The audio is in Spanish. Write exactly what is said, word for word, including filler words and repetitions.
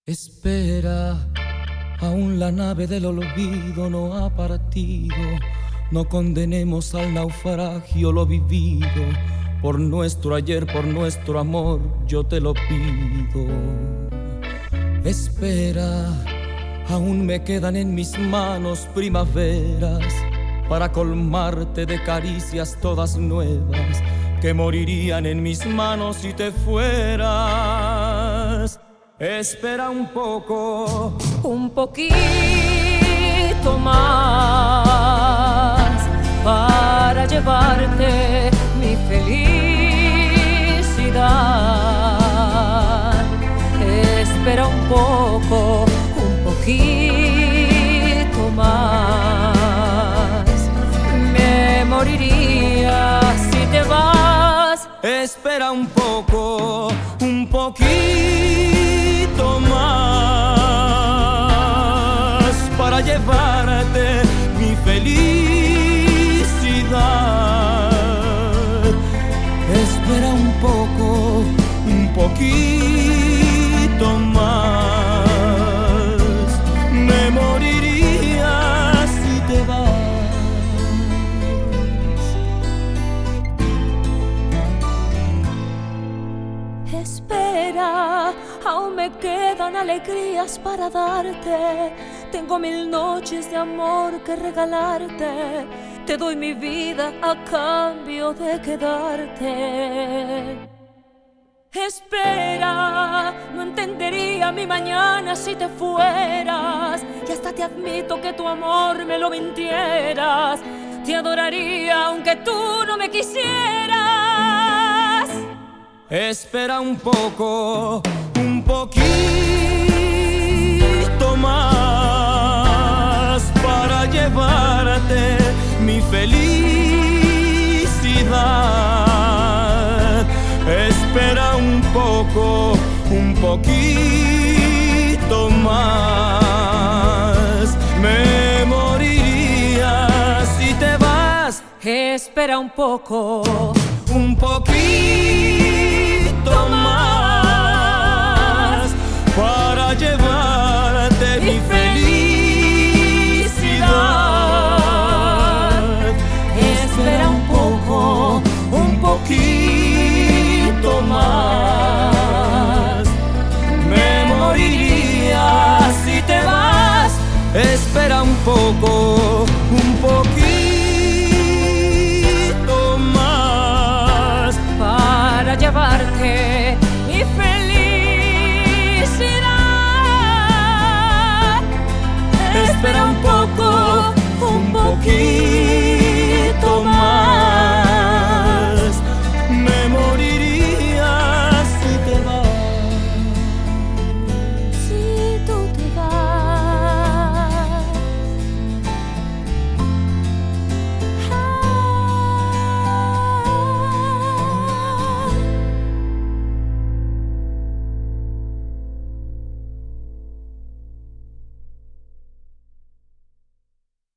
Espera, aún la nave del olvido no ha partido. No condenemos al naufragio lo vivido. Por nuestro ayer, por nuestro amor, yo te lo pido. Espera, aún me quedan en mis manos primaveras para colmarte de caricias todas nuevas que morirían en mis manos si te fueras. Espera un poco, un poquito más para llevarte mi felicidad. Espera un poco, un poquito más. Me moriría si te vas. Espera un poco, un poquito más para llevarte mi felicidad. Espera un poco, un poquito más. Me moriría si te vas. Espera, aún me quedan alegrías para darte. Tengo mil noches de amor que regalarte. Te doy mi vida a cambio de quedarte. Espera, no entendería mi mañana si te fueras. Y hasta te admito que tu amor me lo mintieras. Te adoraría aunque tú no me quisieras. Espera un poco, un poquito más para llevarte mi felicidad. Espera un poco, un poquito más. Me moriría si te vas. Espera un poco, un poquito más para llevarte mi felicidad. Espera un poco, un poquito más. Me moriría si te vas. Espera un poco, un poquito para llevarte mi felicidad. Espera un poco, un poquito